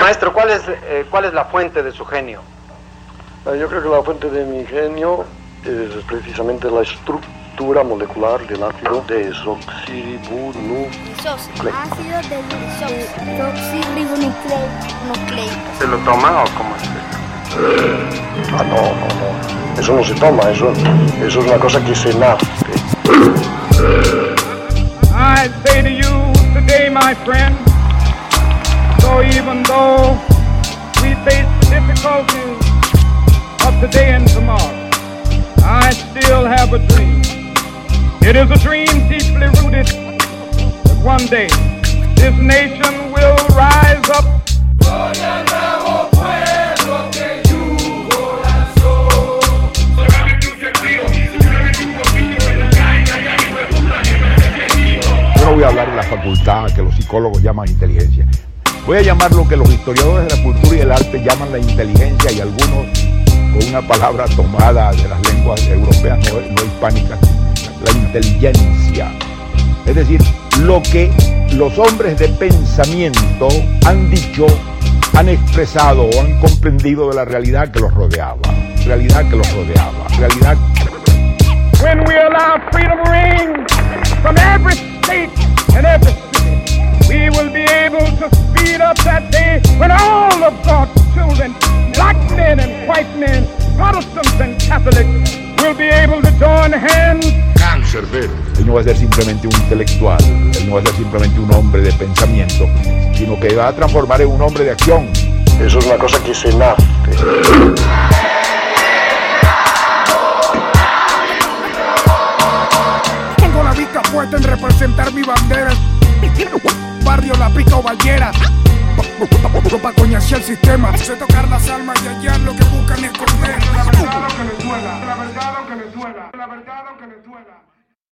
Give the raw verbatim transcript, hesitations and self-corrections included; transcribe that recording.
Maestro, ¿cuál es, eh, ¿cuál es la fuente de su genio? Yo creo que la fuente de mi genio es precisamente la estructura molecular del ácido desoxirribonucleico. Ácido desoxirribonucleico. ¿Se lo toma o cómo es? Ah, no, no, no. Eso no se toma, eso, eso es una cosa que se nace. I say to you today, my friend, so even though we face the difficulties of today and tomorrow, I still have a dream. It is a dream deeply rooted that one day this nation will rise up. Yo no voy a hablar de la facultad que los psicólogos llaman inteligencia. Voy a llamar lo que los historiadores de la cultura y el arte llaman la inteligencia, y algunos con una palabra tomada de las lenguas europeas no, no hispánicas, la inteligencia. Es decir, lo que los hombres de pensamiento han dicho, han expresado o han comprendido de la realidad que los rodeaba. Realidad que los rodeaba. Realidad. When we allow freedom ring from every state and every city, we will be able to speed up that day when all of God's children, black men and white men, Protestants and Catholics, will be able to join hands. Él no va a ser simplemente un intelectual, él no va a ser simplemente un hombre de pensamiento, sino que va a transformar en un hombre de acción. Eso es una cosa que se nace. Tengo la vista puesta en representar mi bandera. Barrio La Pica o Ballera, pa' coñasear el sistema. Sé tocar las almas y hallar lo que buscan esconder. La verdad lo que les duela, la verdad lo que les duela, la verdad lo que les duela.